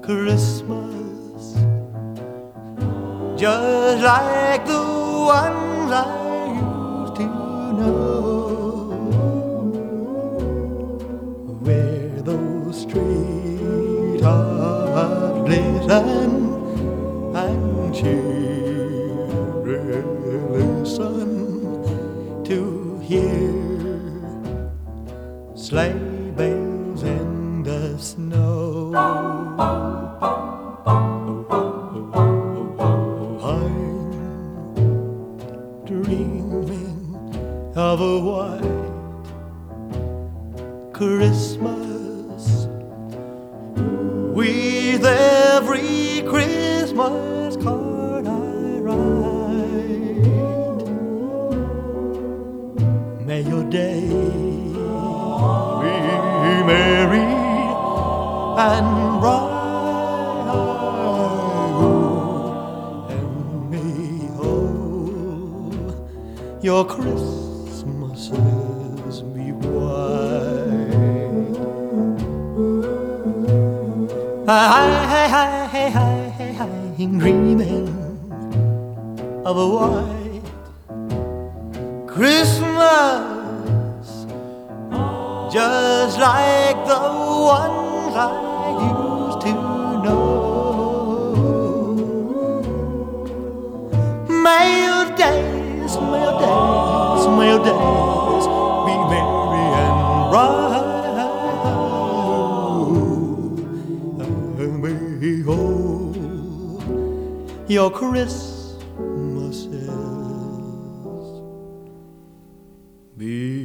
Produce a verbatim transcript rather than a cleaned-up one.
Christmas, just like the ones I used to know, where those treetops glisten and children listen to hear sleigh bells in the snow. I'm dreaming of a white Christmas, with every Christmas card I write. May your day be merry and bright, and may all your Christmases be white. Hi, hi, hi, hi, hi, hi, I'm dreaming of a white Christmas, just like the ones I used to know. May your days, may your days, may your days be merry and bright, and may all your Christmases be